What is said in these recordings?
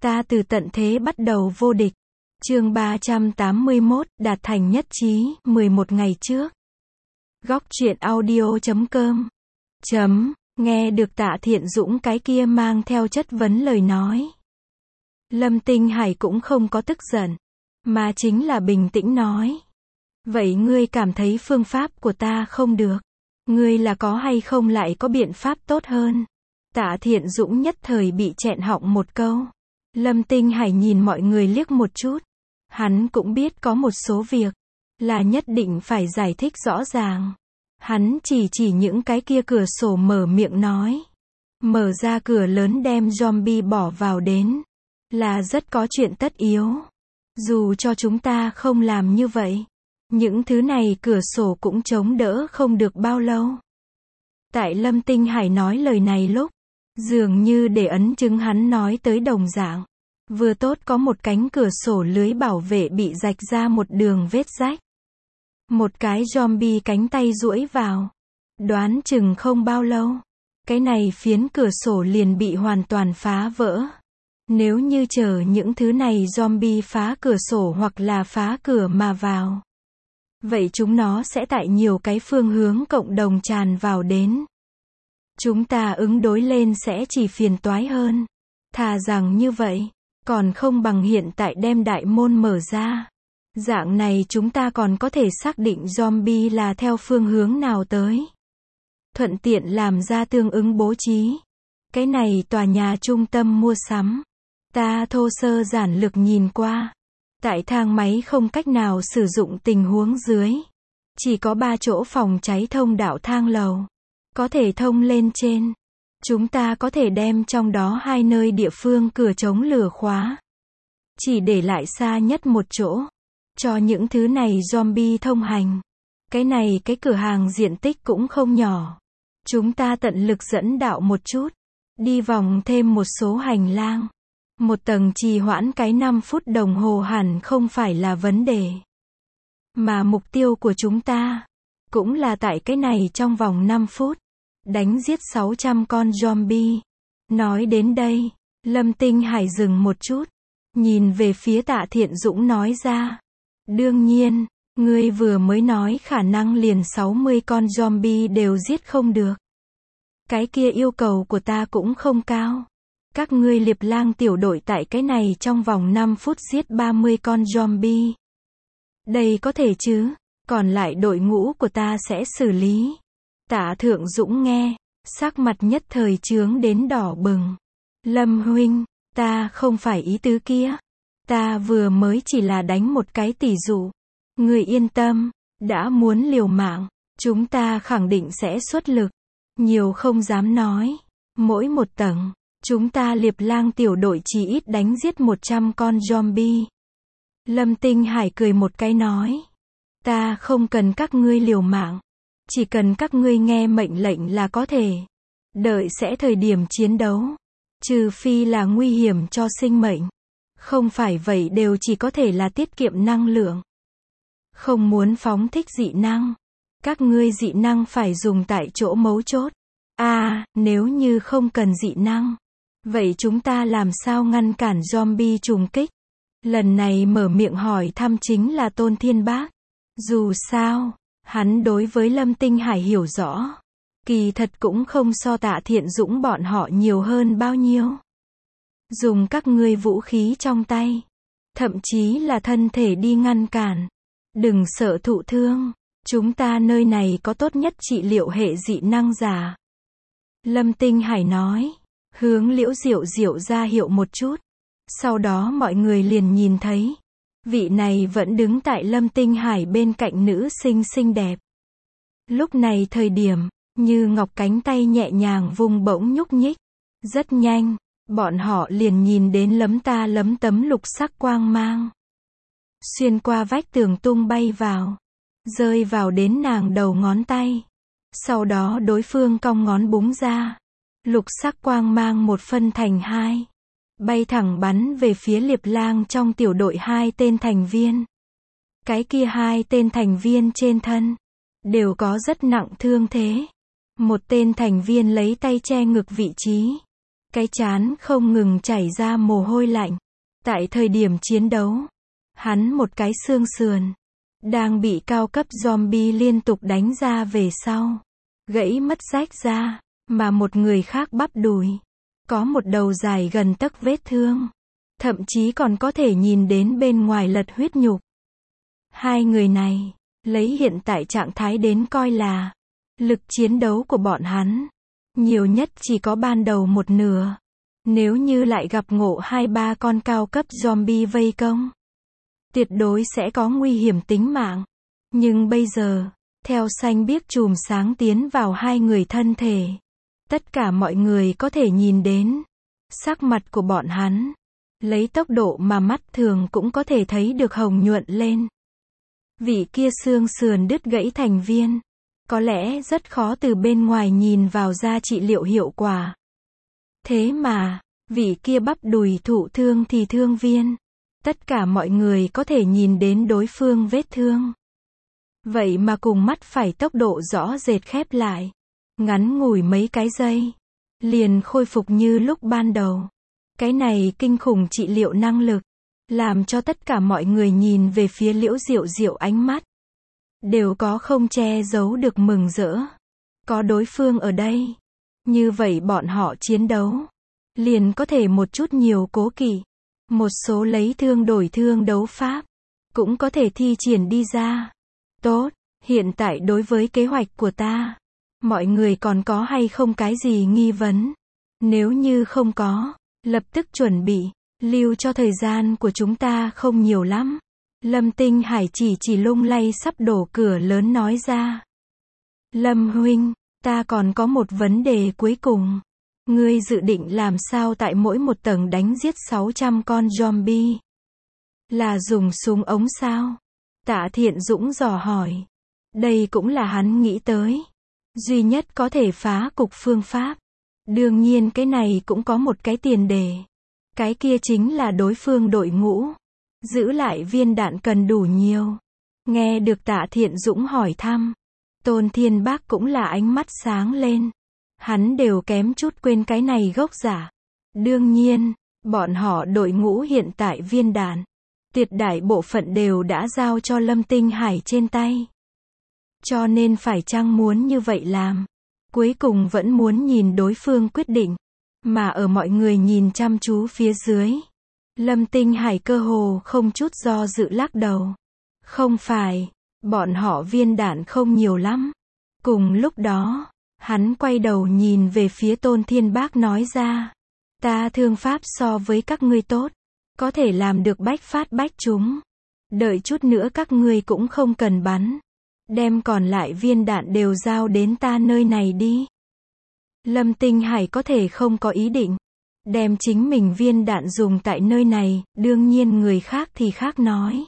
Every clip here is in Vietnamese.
Ta từ tận thế bắt đầu vô địch. Chương 381, đạt thành nhất trí, 11 ngày trước. Góc truyện audio.com. Nghe được Tạ Thiện Dũng cái kia mang theo chất vấn lời nói. Lâm Tinh Hải cũng không có tức giận, mà chính là bình tĩnh nói. Vậy ngươi cảm thấy phương pháp của ta không được? Ngươi là có hay không lại có biện pháp tốt hơn? Tạ Thiện Dũng nhất thời bị chẹn họng một câu. Lâm Tinh Hải nhìn mọi người liếc một chút. Hắn cũng biết có một số việc là nhất định phải giải thích rõ ràng. Hắn chỉ những cái kia cửa sổ mở miệng nói. Mở ra cửa lớn đem zombie bỏ vào đến. Là rất có chuyện tất yếu. Dù cho chúng ta không làm như vậy, những thứ này cửa sổ cũng chống đỡ không được bao lâu. Tại Lâm Tinh Hải nói lời này lúc, dường như để ấn chứng hắn nói tới đồng dạng. Vừa tốt có một cánh cửa sổ lưới bảo vệ bị rạch ra một đường vết rách. Một cái zombie cánh tay duỗi vào. Đoán chừng không bao lâu, cái này phiến cửa sổ liền bị hoàn toàn phá vỡ. Nếu như chờ những thứ này zombie phá cửa sổ hoặc là phá cửa mà vào, vậy chúng nó sẽ tại nhiều cái phương hướng cộng đồng tràn vào đến. Chúng ta ứng đối lên sẽ chỉ phiền toái hơn. Thà rằng như vậy, còn không bằng hiện tại đem đại môn mở ra. Dạng này chúng ta còn có thể xác định zombie là theo phương hướng nào tới. Thuận tiện làm ra tương ứng bố trí. Cái này tòa nhà trung tâm mua sắm. Ta thô sơ giản lược nhìn qua. Tại thang máy không cách nào sử dụng tình huống dưới. Chỉ có 3 chỗ phòng cháy thông đạo thang lầu. Có thể thông lên trên. Chúng ta có thể đem trong đó 2 nơi địa phương cửa chống lửa khóa. Chỉ để lại xa nhất một chỗ. Cho những thứ này zombie thông hành. Cái cửa hàng diện tích cũng không nhỏ. Chúng ta tận lực dẫn đạo một chút. Đi vòng thêm một số hành lang. Một tầng trì hoãn cái 5 phút đồng hồ hẳn không phải là vấn đề. Mà mục tiêu của chúng ta cũng là tại cái này trong vòng 5 phút. Đánh giết 600 con zombie. Nói đến đây, Lâm Tinh Hải dừng một chút. Nhìn về phía Tạ Thiện Dũng nói ra. Đương nhiên, ngươi vừa mới nói khả năng liền 60 con zombie đều giết không được. Cái kia yêu cầu của ta cũng không cao. Các ngươi Liệp Lang tiểu đội tại cái này trong vòng 5 phút giết 30 con zombie. Đây có thể chứ, còn lại đội ngũ của ta sẽ xử lý. Tạ Thượng Dũng nghe, sắc mặt nhất thời chướng đến đỏ bừng. Lâm huynh, ta không phải ý tứ kia. Ta vừa mới chỉ là đánh một cái tỉ dụ. Người yên tâm, đã muốn liều mạng, chúng ta khẳng định sẽ xuất lực. Nhiều không dám nói. Mỗi một tầng, chúng ta Liệp Lang tiểu đội chỉ ít đánh giết 100 con zombie. Lâm Tinh Hải cười một cái nói. Ta không cần các ngươi liều mạng. Chỉ cần các ngươi nghe mệnh lệnh là có thể. Đợi sẽ thời điểm chiến đấu. Trừ phi là nguy hiểm cho sinh mệnh. Không phải vậy đều chỉ có thể là tiết kiệm năng lượng. Không muốn phóng thích dị năng. Các ngươi dị năng phải dùng tại chỗ mấu chốt. Nếu như không cần dị năng, vậy chúng ta làm sao ngăn cản zombie trùng kích? Lần này mở miệng hỏi thăm chính là Tôn Thiên Bác. Dù sao, hắn đối với Lâm Tinh Hải hiểu rõ. Kỳ thật cũng không so Tạ Thiện Dũng bọn họ nhiều hơn bao nhiêu. Dùng các ngươi vũ khí trong tay. Thậm chí là thân thể đi ngăn cản. Đừng sợ thụ thương. Chúng ta nơi này có tốt nhất trị liệu hệ dị năng giả. Lâm Tinh Hải nói. Hướng Liễu Diệu Diệu ra hiệu một chút. Sau đó mọi người liền nhìn thấy. Vị này vẫn đứng tại Lâm Tinh Hải bên cạnh nữ sinh xinh đẹp. Lúc này thời điểm, Như Ngọc cánh tay nhẹ nhàng vung bỗng nhúc nhích. Rất nhanh, bọn họ liền nhìn đến lấm tấm lục sắc quang mang. Xuyên qua vách tường tung bay vào. Rơi vào đến nàng đầu ngón tay. Sau đó đối phương cong ngón búng ra. Lục sắc quang mang một phân thành 2. Bay thẳng bắn về phía Liệp Lang trong tiểu đội 2 tên thành viên. Cái kia 2 tên thành viên trên thân đều có rất nặng thương thế. Một tên thành viên lấy tay che ngực vị trí. Cái trán không ngừng chảy ra mồ hôi lạnh. Tại thời điểm chiến đấu, hắn một cái xương sườn đang bị cao cấp zombie liên tục đánh ra về sau, gãy mất rách ra, mà một người khác bắp đùi có một đầu dài gần tấc vết thương, thậm chí còn có thể nhìn đến bên ngoài lật huyết nhục. Hai người này, lấy hiện tại trạng thái đến coi là lực chiến đấu của bọn hắn nhiều nhất chỉ có ban đầu một nửa. Nếu như lại gặp ngộ 2-3 con cao cấp zombie vây công, tuyệt đối sẽ có nguy hiểm tính mạng. Nhưng bây giờ, theo xanh biếc chùm sáng tiến vào hai người thân thể, tất cả mọi người có thể nhìn đến sắc mặt của bọn hắn, lấy tốc độ mà mắt thường cũng có thể thấy được hồng nhuận lên. Vị kia xương sườn đứt gãy thành viên, có lẽ rất khó từ bên ngoài nhìn vào ra trị liệu hiệu quả. Thế mà, vị kia bắp đùi thụ thương thì thương viên, tất cả mọi người có thể nhìn đến đối phương vết thương. Vậy mà cùng mắt phải tốc độ rõ rệt khép lại, ngắn ngủi mấy cái giây, liền khôi phục như lúc ban đầu. Cái này kinh khủng trị liệu năng lực, làm cho tất cả mọi người nhìn về phía Liễu Diệu Diệu ánh mắt đều có không che giấu được mừng rỡ. Có đối phương ở đây, như vậy bọn họ chiến đấu liền có thể một chút nhiều cố kỵ, một số lấy thương đổi thương đấu pháp cũng có thể thi triển đi ra. Tốt, hiện tại đối với kế hoạch của ta, mọi người còn có hay không cái gì nghi vấn? Nếu như không có, lập tức chuẩn bị, lưu cho thời gian của chúng ta không nhiều lắm. Lâm Tinh Hải chỉ lung lay sắp đổ cửa lớn nói ra. Lâm huynh, ta còn có một vấn đề cuối cùng. Ngươi dự định làm sao tại mỗi một tầng đánh giết 600 con zombie? Là dùng súng ống sao? Tạ Thiện Dũng dò hỏi. Đây cũng là hắn nghĩ tới. Duy nhất có thể phá cục phương pháp. Đương nhiên cái này cũng có một cái tiền đề. Cái kia chính là đối phương đội ngũ giữ lại viên đạn cần đủ nhiều. Nghe được Tạ Thiện Dũng hỏi thăm, Tôn Thiên Bác cũng là ánh mắt sáng lên. Hắn đều kém chút quên cái này gốc giả. Đương nhiên, bọn họ đội ngũ hiện tại viên đạn, tuyệt đại bộ phận đều đã giao cho Lâm Tinh Hải trên tay. Cho nên phải chăng muốn như vậy làm? Cuối cùng vẫn muốn nhìn đối phương quyết định. Mà ở mọi người nhìn chăm chú phía dưới, Lâm Tinh Hải cơ hồ không chút do dự lắc đầu. Không phải, bọn họ viên đạn không nhiều lắm. Cùng lúc đó, hắn quay đầu nhìn về phía Tôn Thiên Bác nói ra. Ta thương pháp so với các ngươi tốt, có thể làm được bách phát bách trúng. Đợi chút nữa các ngươi cũng không cần bắn. Đem còn lại viên đạn đều giao đến ta nơi này đi. Lâm Tinh Hải có thể không có ý định đem chính mình viên đạn dùng tại nơi này, đương nhiên người khác thì khác nói.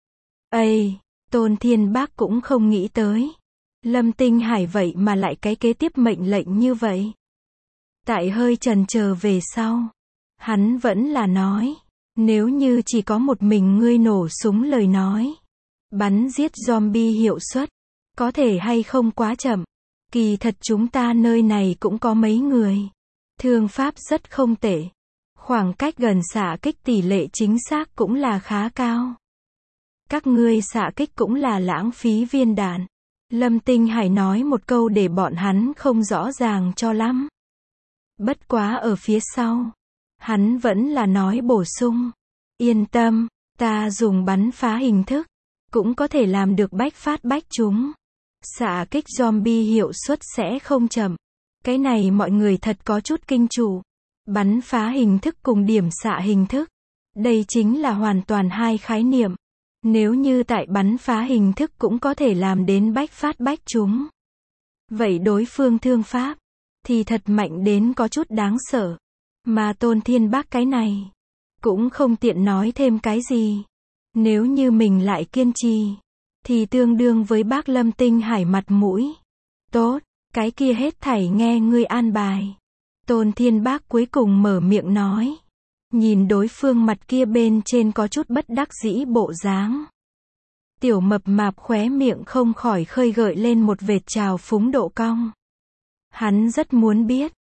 Ây, Tôn Thiên Bác cũng không nghĩ tới. Lâm Tinh Hải vậy mà lại cái kế tiếp mệnh lệnh như vậy. Tại hơi chần chờ về sau, hắn vẫn là nói, nếu như chỉ có một mình ngươi nổ súng lời nói, bắn giết zombie hiệu suất có thể hay không quá chậm. Kỳ thật chúng ta nơi này cũng có mấy người thương pháp rất không tệ, khoảng cách gần xạ kích tỷ lệ chính xác cũng là khá cao. Các ngươi xạ kích cũng là lãng phí viên đạn. Lâm Tinh Hải nói một câu để bọn hắn không rõ ràng cho lắm. Bất quá ở phía sau, hắn vẫn là nói bổ sung. Yên tâm, ta dùng bắn phá hình thức, cũng có thể làm được bách phát bách trúng. Xạ kích zombie hiệu suất sẽ không chậm. Cái này mọi người thật có chút kinh trụ. Bắn phá hình thức cùng điểm xạ hình thức. Đây chính là hoàn toàn hai khái niệm. Nếu như tại bắn phá hình thức cũng có thể làm đến bách phát bách trúng, vậy đối phương thương pháp thì thật mạnh đến có chút đáng sợ. Mà Tôn Thiên Bác cái này cũng không tiện nói thêm cái gì. Nếu như mình lại kiên trì thì tương đương với bác Lâm Tinh Hải mặt mũi. Tốt, cái kia hết thảy nghe ngươi an bài. Tôn Thiên Bác cuối cùng mở miệng nói. Nhìn đối phương mặt kia bên trên có chút bất đắc dĩ bộ dáng. Tiểu mập mạp khóe miệng không khỏi khơi gợi lên một vệt trào phúng độ cong. Hắn rất muốn biết,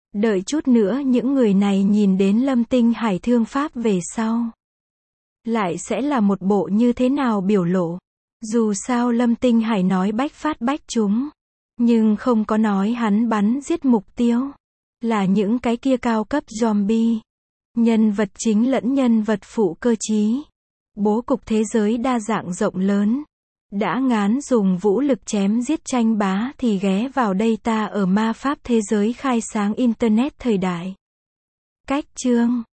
Đợi chút nữa những người này nhìn đến Lâm Tinh Hải thương Pháp về sau. Lại sẽ là một bộ như thế nào biểu lộ. Dù sao Lâm Tinh Hải nói bách phát bách trúng. Nhưng không có nói hắn bắn giết mục tiêu. Là những cái kia cao cấp zombie. Nhân vật chính lẫn nhân vật phụ cơ trí. Bố cục thế giới đa dạng rộng lớn. Đã ngán dùng vũ lực chém giết tranh bá thì ghé vào đây ta ở ma pháp thế giới khai sáng Internet thời đại. Cách chương